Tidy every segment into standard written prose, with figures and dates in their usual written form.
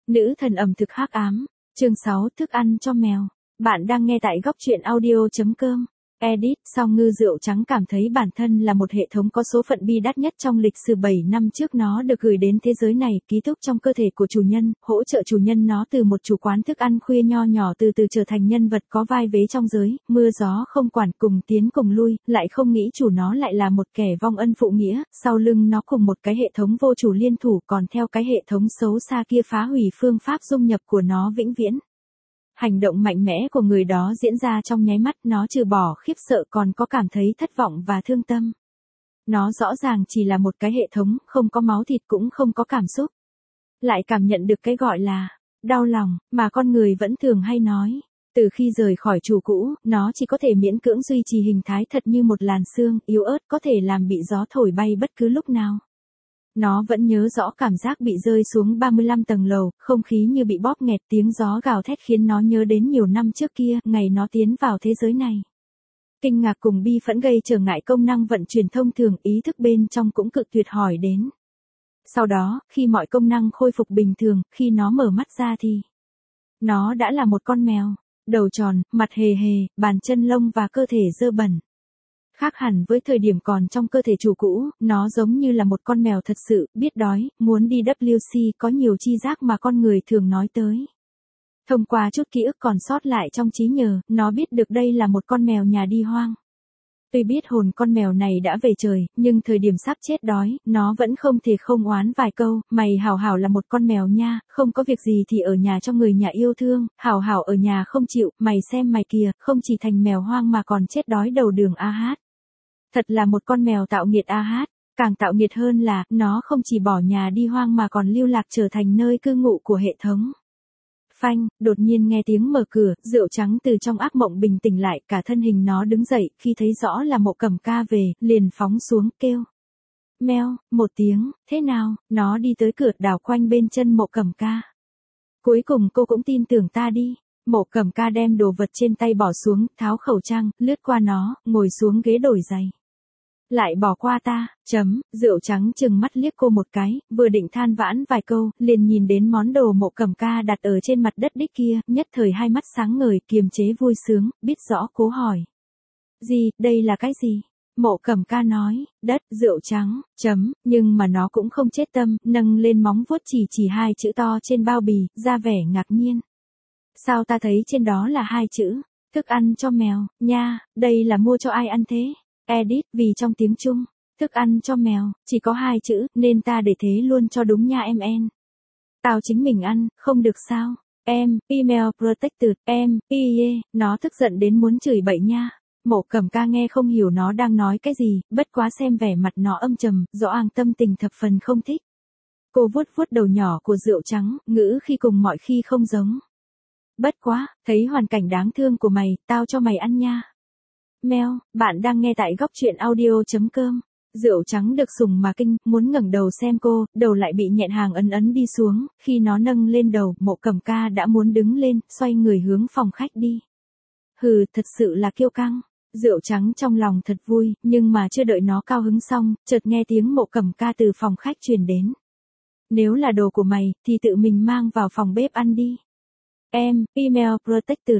Nữ thần ẩm thực hắc ám, chương 6 thức ăn cho mèo. Bạn đang nghe tại góc truyện audio.com. Edit, Sao Ngư Rượu Trắng cảm thấy bản thân là một hệ thống có số phận bi đát nhất trong lịch sử 7 năm trước nó được gửi đến thế giới này, ký túc trong cơ thể của chủ nhân, hỗ trợ chủ nhân nó từ một chủ quán thức ăn khuya nho nhỏ từ từ trở thành nhân vật có vai vế trong giới, mưa gió không quản, cùng tiến cùng lui, lại không nghĩ chủ nó lại là một kẻ vong ân phụ nghĩa, sau lưng nó cùng một cái hệ thống vô chủ liên thủ còn theo cái hệ thống xấu xa kia phá hủy phương pháp dung nhập của nó vĩnh viễn. Hành động mạnh mẽ của người đó diễn ra trong nháy mắt, nó trừ bỏ khiếp sợ còn có cảm thấy thất vọng và thương tâm. Nó rõ ràng chỉ là một cái hệ thống, không có máu thịt cũng không có cảm xúc. Lại cảm nhận được cái gọi là đau lòng mà con người vẫn thường hay nói. Từ khi rời khỏi chủ cũ, nó chỉ có thể miễn cưỡng duy trì hình thái thật như một làn xương, yếu ớt có thể làm bị gió thổi bay bất cứ lúc nào. Nó vẫn nhớ rõ cảm giác bị rơi xuống 35 tầng lầu, không khí như bị bóp nghẹt, tiếng gió gào thét khiến nó nhớ đến nhiều năm trước kia, ngày nó tiến vào thế giới này. Kinh ngạc cùng bi phẫn gây trở ngại công năng vận chuyển thông thường, ý thức bên trong cũng cực tuyệt hỏi đến. Sau đó, khi mọi công năng khôi phục bình thường, khi nó mở mắt ra thì nó đã là một con mèo, đầu tròn, mặt hề hề, bàn chân lông và cơ thể dơ bẩn. Khác hẳn với thời điểm còn trong cơ thể chủ cũ, nó giống như là một con mèo thật sự, biết đói, muốn đi WC, có nhiều chi giác mà con người thường nói tới. Thông qua chút ký ức còn sót lại trong trí nhớ, nó biết được đây là một con mèo nhà đi hoang. Tuy biết hồn con mèo này đã về trời, nhưng thời điểm sắp chết đói, nó vẫn không thể không oán vài câu, mày hảo hảo là một con mèo nha, không có việc gì thì ở nhà cho người nhà yêu thương, hảo hảo ở nhà không chịu, mày xem mày kìa, không chỉ thành mèo hoang mà còn chết đói đầu đường a hát. Thật là một con mèo tạo nghiệt a hát, càng tạo nghiệt hơn là, nó không chỉ bỏ nhà đi hoang mà còn lưu lạc trở thành nơi cư ngụ của hệ thống. Phanh, đột nhiên nghe tiếng mở cửa, Rượu Trắng từ trong ác mộng bình tỉnh lại, cả thân hình nó đứng dậy, khi thấy rõ là Mộ Cẩm Ca về, liền phóng xuống, kêu. Meo, một tiếng, thế nào, nó đi tới cửa đảo quanh bên chân Mộ Cẩm Ca. Cuối cùng cô cũng tin tưởng ta đi. Mộ Cẩm Ca đem đồ vật trên tay bỏ xuống, tháo khẩu trang, lướt qua nó, ngồi xuống ghế đổi giày. Lại bỏ qua ta, Rượu Trắng chừng mắt liếc cô một cái, vừa định than vãn vài câu, liền nhìn đến món đồ Mộ Cẩm Ca đặt ở trên mặt đất đích kia, nhất thời hai mắt sáng ngời, kiềm chế vui sướng, biết rõ cố hỏi. Gì, đây là cái gì? Mộ Cẩm Ca nói, đất, Rượu Trắng, nhưng mà nó cũng không chết tâm, nâng lên móng vuốt chỉ hai chữ to trên bao bì, ra vẻ ngạc nhiên. Sao ta thấy trên đó là hai chữ, thức ăn cho mèo, nha, đây là mua cho ai ăn thế? Edit, vì trong tiếng Trung, thức ăn cho mèo, chỉ có hai chữ, nên ta để thế luôn cho đúng nha em. Tao chính mình ăn, không được sao? Email protected, nó tức giận đến muốn chửi bậy nha. Mộ Cẩm Ca nghe không hiểu nó đang nói cái gì, bất quá xem vẻ mặt nó âm trầm, rõ ràng tâm tình thập phần không thích. Cô vuốt vuốt đầu nhỏ của Rượu Trắng, ngữ khi cùng mọi khi không giống. Bất quá, thấy hoàn cảnh đáng thương của mày, tao cho mày ăn nha. Mèo, bạn đang nghe tại góc truyện audio.com. Rượu Trắng được sủng mà kinh, muốn ngẩng đầu xem cô, đầu lại bị nhẹn hàng ấn đi xuống, khi nó nâng lên đầu, Mộ Cẩm Ca đã muốn đứng lên, xoay người hướng phòng khách đi. Hừ, thật sự là kiêu căng. Rượu Trắng trong lòng thật vui, nhưng mà chưa đợi nó cao hứng xong, chợt nghe tiếng Mộ Cẩm Ca từ phòng khách truyền đến. Nếu là đồ của mày, thì tự mình mang vào phòng bếp ăn đi. Email protected,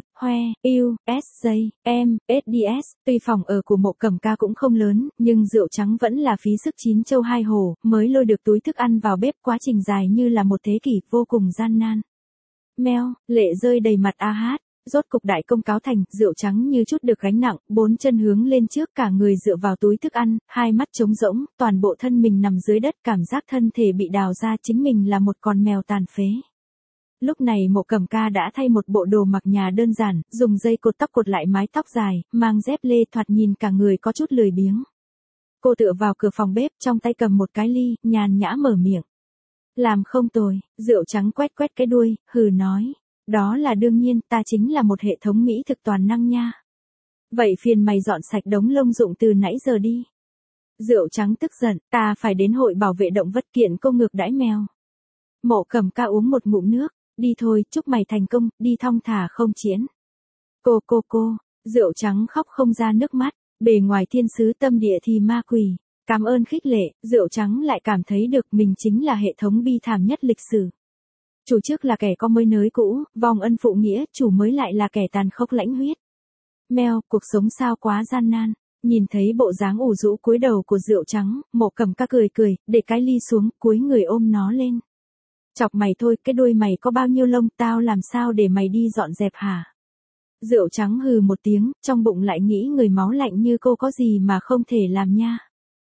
SDS. Tuy phòng ở của Mộ Cẩm Ca cũng không lớn, nhưng Rượu Trắng vẫn là phí sức chín châu hai hổ, mới lôi được túi thức ăn vào bếp, quá trình dài như là một thế kỷ, vô cùng gian nan. Meo, lệ rơi đầy mặt a hát, rốt cục đại công cáo thành, Rượu Trắng như chút được gánh nặng, bốn chân hướng lên trước, cả người dựa vào túi thức ăn, hai mắt trống rỗng, toàn bộ thân mình nằm dưới đất, cảm giác thân thể bị đào ra, chính mình là một con mèo tàn phế. Lúc này Mộ Cẩm Ca đã thay một bộ đồ mặc nhà đơn giản, dùng dây cột tóc cột lại mái tóc dài, mang dép lê, thoạt nhìn cả người có chút lười biếng. Cô tựa vào cửa phòng bếp, trong tay cầm một cái ly, nhàn nhã mở miệng. Làm không tồi, Rượu Trắng quét quét cái đuôi, hừ nói. Đó là đương nhiên, ta chính là một hệ thống mỹ thực toàn năng nha. Vậy phiền mày dọn sạch đống lông dụng từ nãy giờ đi. Rượu Trắng tức giận, ta phải đến hội bảo vệ động vật kiện cô ngược đãi mèo. Mộ Cẩm Ca uống một ngụm nước. Đi thôi, chúc mày thành công, đi thong thả không chiến. Cô, Rượu Trắng khóc không ra nước mắt, bề ngoài thiên sứ tâm địa thì ma quỷ. Cảm ơn khích lệ, Rượu Trắng lại cảm thấy được mình chính là hệ thống bi thảm nhất lịch sử. Chủ trước là kẻ có mới nới cũ, vong ân phụ nghĩa, chủ mới lại là kẻ tàn khốc lãnh huyết. Mèo, cuộc sống sao quá gian nan. Nhìn thấy bộ dáng ủ rũ cúi đầu của Rượu Trắng, Mộ Cầm Ca cười cười, để cái ly xuống, cúi người ôm nó lên. Chọc mày thôi, cái đuôi mày có bao nhiêu lông, tao làm sao để mày đi dọn dẹp hả? Rượu Trắng hừ một tiếng, trong bụng lại nghĩ người máu lạnh như cô có gì mà không thể làm nha.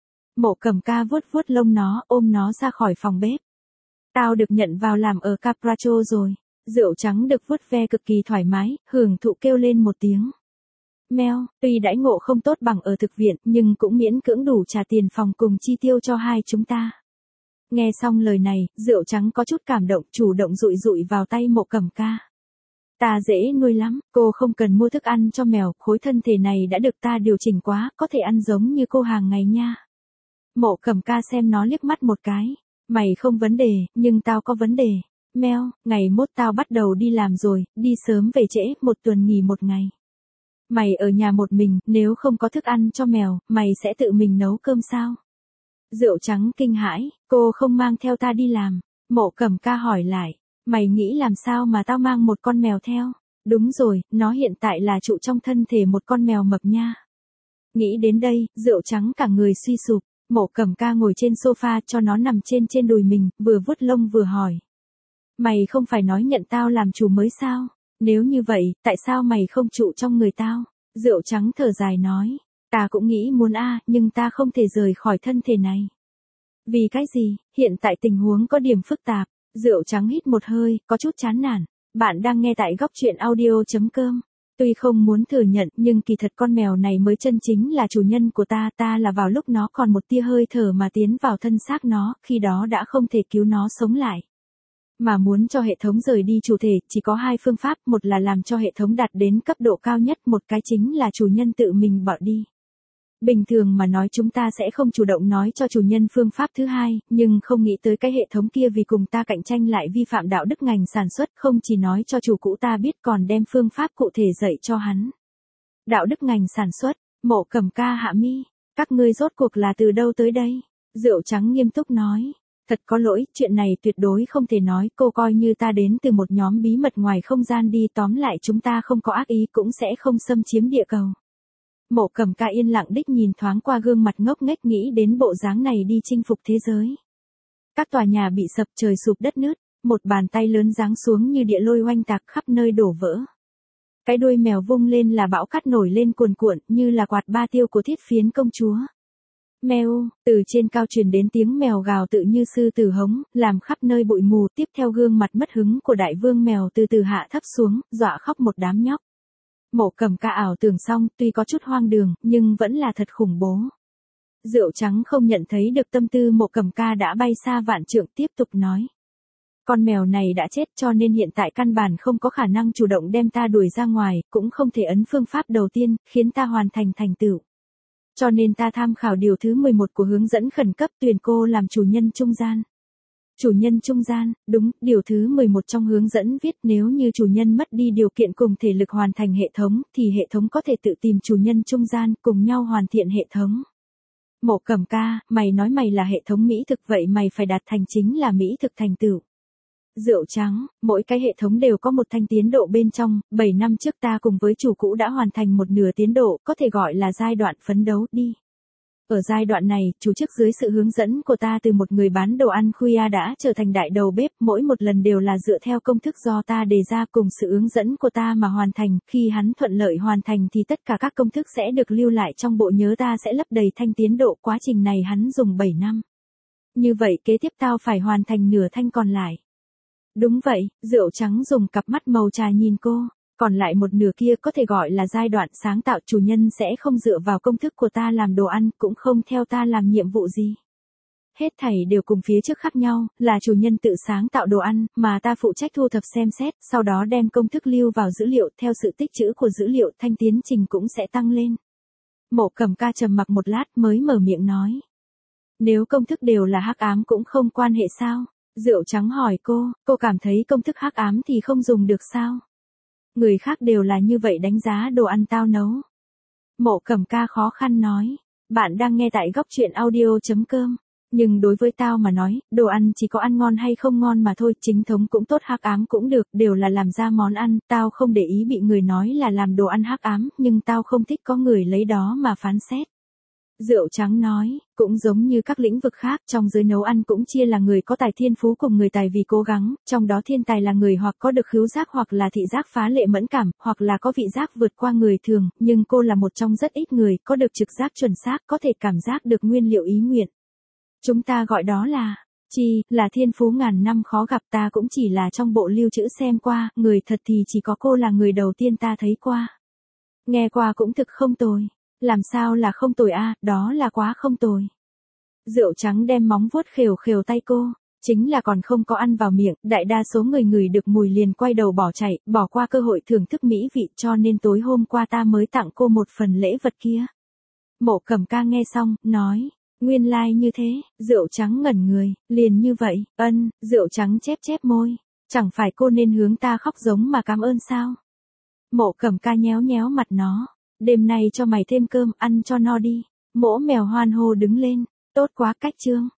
Mộ Cầm Ca vuốt vuốt lông nó, ôm nó ra khỏi phòng bếp. Tao được nhận vào làm ở Capracho rồi. Rượu Trắng được vuốt ve cực kỳ thoải mái, hưởng thụ kêu lên một tiếng. Mèo, tuy đãi ngộ không tốt bằng ở thực viện, nhưng cũng miễn cưỡng đủ trả tiền phòng cùng chi tiêu cho hai chúng ta. Nghe xong lời này, Rượu Trắng có chút cảm động, chủ động dụi dụi vào tay Mộ Cầm Ca. Ta dễ nuôi lắm, cô không cần mua thức ăn cho mèo, khối thân thể này đã được ta điều chỉnh quá, có thể ăn giống như cô hàng ngày nha. Mộ Cầm Ca xem nó liếc mắt một cái. Mày không vấn đề, nhưng tao có vấn đề. Mèo, ngày mốt tao bắt đầu đi làm rồi, đi sớm về trễ, một tuần nghỉ một ngày. Mày ở nhà một mình, nếu không có thức ăn cho mèo, mày sẽ tự mình nấu cơm sao? Rượu Trắng kinh hãi, cô không mang theo ta đi làm. Mộ Cầm Ca hỏi lại, mày nghĩ làm sao mà tao mang một con mèo theo? Đúng rồi, nó hiện tại là trụ trong thân thể một con mèo mập nha. Nghĩ đến đây, Rượu Trắng cả người suy sụp. Mộ Cầm Ca ngồi trên sofa cho nó nằm trên đùi mình, vừa vuốt lông vừa hỏi. Mày không phải nói nhận tao làm chủ mới sao? Nếu như vậy, tại sao mày không trụ trong người tao? Rượu Trắng thở dài nói. Ta cũng nghĩ muốn nhưng ta không thể rời khỏi thân thể này. Vì cái gì? Hiện tại tình huống có điểm phức tạp. Rượu Trắng hít một hơi, có chút chán nản. Bạn đang nghe tại góc truyện audio.com. Tuy không muốn thừa nhận nhưng kỳ thật con mèo này mới chân chính là chủ nhân của ta là vào lúc nó còn một tia hơi thở mà tiến vào thân xác nó, khi đó đã không thể cứu nó sống lại. Mà muốn cho hệ thống rời đi chủ thể, chỉ có hai phương pháp, một là làm cho hệ thống đạt đến cấp độ cao nhất, một cái chính là chủ nhân tự mình bỏ đi. Bình thường mà nói chúng ta sẽ không chủ động nói cho chủ nhân phương pháp thứ hai, nhưng không nghĩ tới cái hệ thống kia vì cùng ta cạnh tranh lại vi phạm đạo đức ngành sản xuất, không chỉ nói cho chủ cũ ta biết còn đem phương pháp cụ thể dạy cho hắn. Đạo đức ngành sản xuất, Mộ Cầm Ca hạ mi, các ngươi rốt cuộc là từ đâu tới đây? Rượu Trắng nghiêm túc nói. Thật có lỗi, chuyện này tuyệt đối không thể nói, cô coi như ta đến từ một nhóm bí mật ngoài không gian đi, tóm lại chúng ta không có ác ý cũng sẽ không xâm chiếm địa cầu. Mộ Cầm Ca yên lặng đích nhìn thoáng qua gương mặt ngốc nghếch nghĩ đến bộ dáng này đi chinh phục thế giới. Các tòa nhà bị sập, trời sụp đất nứt, một bàn tay lớn giáng xuống như địa lôi oanh tạc khắp nơi đổ vỡ. Cái đuôi mèo vung lên là bão cát nổi lên cuồn cuộn như là quạt ba tiêu của Thiết Phiến công chúa. Mèo, từ trên cao truyền đến tiếng mèo gào tự như sư tử hống, làm khắp nơi bụi mù, tiếp theo gương mặt mất hứng của đại vương mèo từ từ hạ thấp xuống, dọa khóc một đám nhóc. Mộ Cầm Ca ảo tưởng xong, tuy có chút hoang đường, nhưng vẫn là thật khủng bố. Rượu Trắng không nhận thấy được tâm tư Mộ Cầm Ca đã bay xa vạn trượng, tiếp tục nói. Con mèo này đã chết cho nên hiện tại căn bản không có khả năng chủ động đem ta đuổi ra ngoài, cũng không thể ấn phương pháp đầu tiên, khiến ta hoàn thành thành tựu. Cho nên ta tham khảo điều thứ 11 của hướng dẫn khẩn cấp tuyển cô làm chủ nhân trung gian. Chủ nhân trung gian, đúng, điều thứ 11 trong hướng dẫn viết nếu như chủ nhân mất đi điều kiện cùng thể lực hoàn thành hệ thống, thì hệ thống có thể tự tìm chủ nhân trung gian, cùng nhau hoàn thiện hệ thống. Mộ Cầm Ca, mày nói mày là hệ thống mỹ thực vậy mày phải đạt thành chính là mỹ thực thành tựu. Rượu Trắng, mỗi cái hệ thống đều có một thanh tiến độ bên trong, 7 năm trước ta cùng với chủ cũ đã hoàn thành một nửa tiến độ, có thể gọi là giai đoạn phấn đấu đi. Ở giai đoạn này, chủ chức dưới sự hướng dẫn của ta từ một người bán đồ ăn khuya đã trở thành đại đầu bếp, mỗi một lần đều là dựa theo công thức do ta đề ra cùng sự hướng dẫn của ta mà hoàn thành, khi hắn thuận lợi hoàn thành thì tất cả các công thức sẽ được lưu lại trong bộ nhớ ta sẽ lấp đầy thanh tiến độ, quá trình này hắn dùng 7 năm. Như vậy kế tiếp tao phải hoàn thành nửa thanh còn lại. Đúng vậy, Rượu Trắng dùng cặp mắt màu trà nhìn cô. Còn lại một nửa kia có thể gọi là giai đoạn sáng tạo, chủ nhân sẽ không dựa vào công thức của ta làm đồ ăn, cũng không theo ta làm nhiệm vụ gì. Hết thảy đều cùng phía trước khác nhau, là chủ nhân tự sáng tạo đồ ăn, mà ta phụ trách thu thập xem xét, sau đó đem công thức lưu vào dữ liệu, theo sự tích trữ của dữ liệu, thanh tiến trình cũng sẽ tăng lên. Mộ Cầm Ca trầm mặc một lát mới mở miệng nói. Nếu công thức đều là hắc ám cũng không quan hệ sao? Rượu Trắng hỏi cô cảm thấy công thức hắc ám thì không dùng được sao? Người khác đều là như vậy đánh giá đồ ăn tao nấu. Mộ Cầm Ca khó khăn nói. Bạn đang nghe tại góc truyện audio.com. Nhưng đối với tao mà nói, đồ ăn chỉ có ăn ngon hay không ngon mà thôi, chính thống cũng tốt hắc ám cũng được, đều là làm ra món ăn, tao không để ý bị người nói là làm đồ ăn hắc ám, nhưng tao không thích có người lấy đó mà phán xét. Rượu trắng nói, cũng giống như các lĩnh vực khác, trong giới nấu ăn cũng chia là người có tài thiên phú cùng người tài vì cố gắng, trong đó thiên tài là người hoặc có được khứu giác hoặc là thị giác phá lệ mẫn cảm, hoặc là có vị giác vượt qua người thường, nhưng cô là một trong rất ít người có được trực giác chuẩn xác, có thể cảm giác được nguyên liệu ý nguyện. Chúng ta gọi đó là thiên phú ngàn năm khó gặp, ta cũng chỉ là trong bộ lưu trữ xem qua, người thật thì chỉ có cô là người đầu tiên ta thấy qua. Nghe qua cũng thực không tồi. Làm sao là không tồi a, đó là quá không tồi. Rượu trắng đem móng vuốt khều khều tay cô, chính là còn không có ăn vào miệng, đại đa số người ngửi được mùi liền quay đầu bỏ chạy, bỏ qua cơ hội thưởng thức mỹ vị, cho nên tối hôm qua ta mới tặng cô một phần lễ vật kia. Mộ Cẩm Ca nghe xong, nói, nguyên lai như thế, rượu trắng ngẩn người, liền như vậy, rượu trắng chép chép môi, chẳng phải cô nên hướng ta khóc giống mà cảm ơn sao? Mộ Cẩm Ca nhéo nhéo mặt nó, đêm nay cho mày thêm cơm, ăn cho no đi. Mỗ mèo hoan hô đứng lên, tốt quá cách chương.